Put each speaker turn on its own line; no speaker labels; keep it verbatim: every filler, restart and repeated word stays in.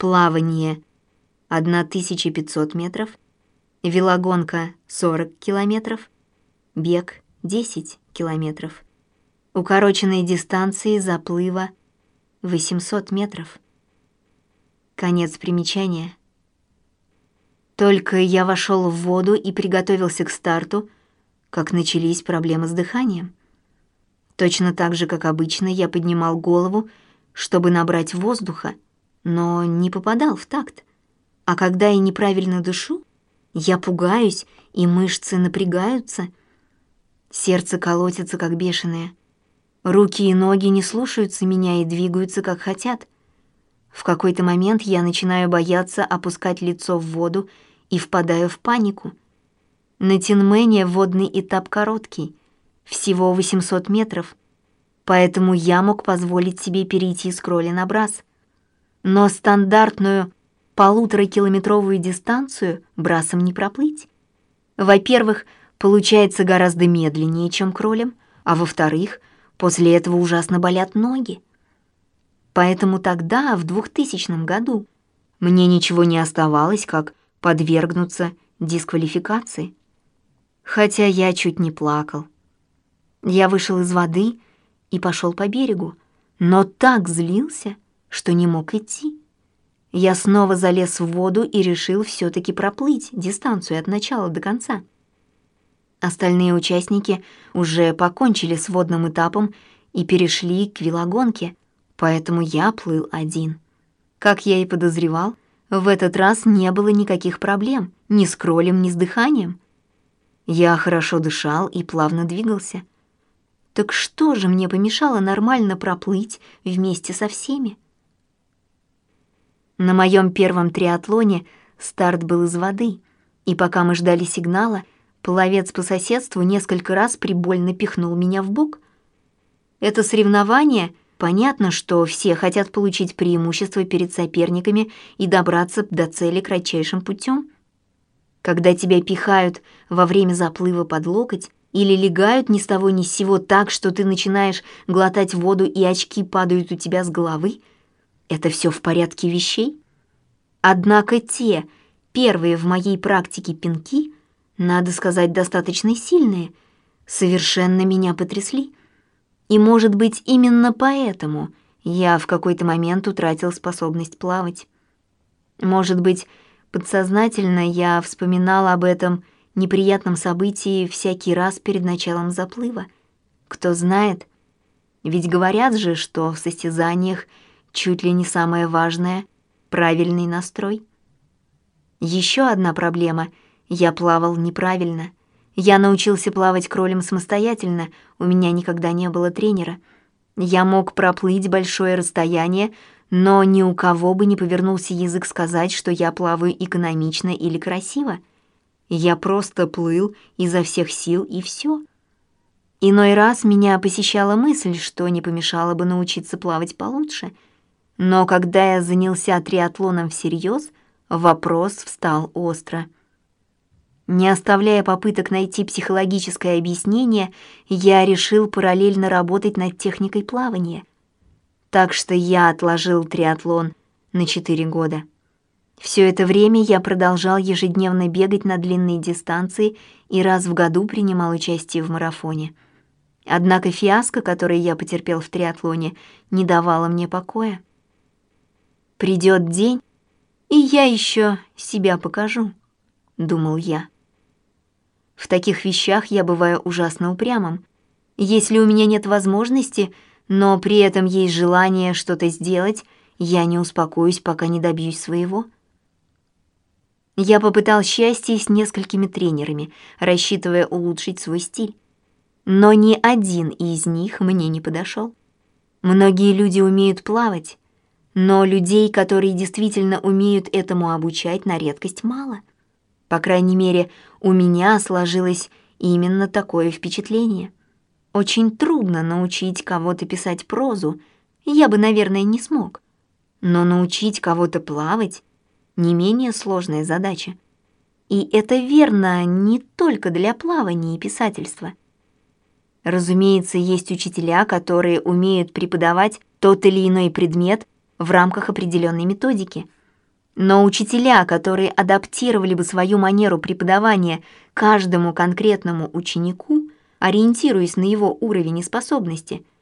плавание тысяча пятьсот метров, велогонка сорок километров, бег десять километров, укороченные дистанции заплыва восемьсот метров. Конец примечания. Только я вошел в воду и приготовился к старту, как начались проблемы с дыханием. Точно так же, как обычно, я поднимал голову, чтобы набрать воздуха, но не попадал в такт. А когда я неправильно дышу, я пугаюсь, и мышцы напрягаются. Сердце колотится, как бешеное. Руки и ноги не слушаются меня и двигаются, как хотят. В какой-то момент я начинаю бояться опускать лицо в воду и впадаю в панику. На Тинмене водный этап короткий, всего восемьсот метров, поэтому я мог позволить себе перейти с кроли на брас. Но стандартную полуторакилометровую дистанцию брасом не проплыть. Во-первых, получается гораздо медленнее, чем кролем, а во-вторых, после этого ужасно болят ноги. Поэтому тогда, в двухтысячном году, мне ничего не оставалось, как подвергнуться дисквалификации. Хотя я чуть не плакал. Я вышел из воды и пошел по берегу, но так злился, что не мог идти. Я снова залез в воду и решил все-таки проплыть дистанцию от начала до конца. Остальные участники уже покончили с водным этапом и перешли к велогонке, поэтому я плыл один. Как я и подозревал, в этот раз не было никаких проблем ни с кролем, ни с дыханием. Я хорошо дышал и плавно двигался. Так что же мне помешало нормально проплыть вместе со всеми? На моем первом триатлоне старт был из воды, и пока мы ждали сигнала, пловец по соседству несколько раз прибольно пихнул меня в бок. Это соревнование, понятно, что все хотят получить преимущество перед соперниками и добраться до цели кратчайшим путем. Когда тебя пихают во время заплыва под локоть или легают ни с того ни с сего так, что ты начинаешь глотать воду и очки падают у тебя с головы, это все в порядке вещей. Однако те, первые в моей практике пинки, надо сказать, достаточно сильные, совершенно меня потрясли. И, может быть, именно поэтому я в какой-то момент утратил способность плавать. Может быть, подсознательно я вспоминала об этом неприятном событии всякий раз перед началом заплыва. Кто знает, ведь говорят же, что в состязаниях чуть ли не самое важное — правильный настрой. Еще одна проблема — я плавал неправильно. Я научился плавать кролем самостоятельно, у меня никогда не было тренера. Я мог проплыть большое расстояние, но ни у кого бы не повернулся язык сказать, что я плаваю экономично или красиво. Я просто плыл изо всех сил, и все. Иной раз меня посещала мысль, что не помешало бы научиться плавать получше. Но когда я занялся триатлоном всерьез, вопрос встал остро. Не оставляя попыток найти психологическое объяснение, я решил параллельно работать над техникой плавания. Так что я отложил триатлон на четыре года. Все это время я продолжал ежедневно бегать на длинные дистанции и раз в году принимал участие в марафоне. Однако фиаско, которое я потерпел в триатлоне, не давало мне покоя. «Придет день, и я еще себя покажу», — думал я. В таких вещах я бываю ужасно упрямым. Если у меня нет возможности, но при этом есть желание что-то сделать, я не успокоюсь, пока не добьюсь своего. Я попытал счастье с несколькими тренерами, рассчитывая улучшить свой стиль. Но ни один из них мне не подошел. Многие люди умеют плавать, но людей, которые действительно умеют этому обучать, на редкость мало. По крайней мере, у меня сложилось именно такое впечатление. Очень трудно научить кого-то писать прозу, я бы, наверное, не смог. Но научить кого-то плавать — не менее сложная задача. И это верно не только для плавания и писательства. Разумеется, есть учителя, которые умеют преподавать тот или иной предмет в рамках определенной методики. Но учителя, которые адаптировали бы свою манеру преподавания каждому конкретному ученику, ориентируясь на его уровень и способности,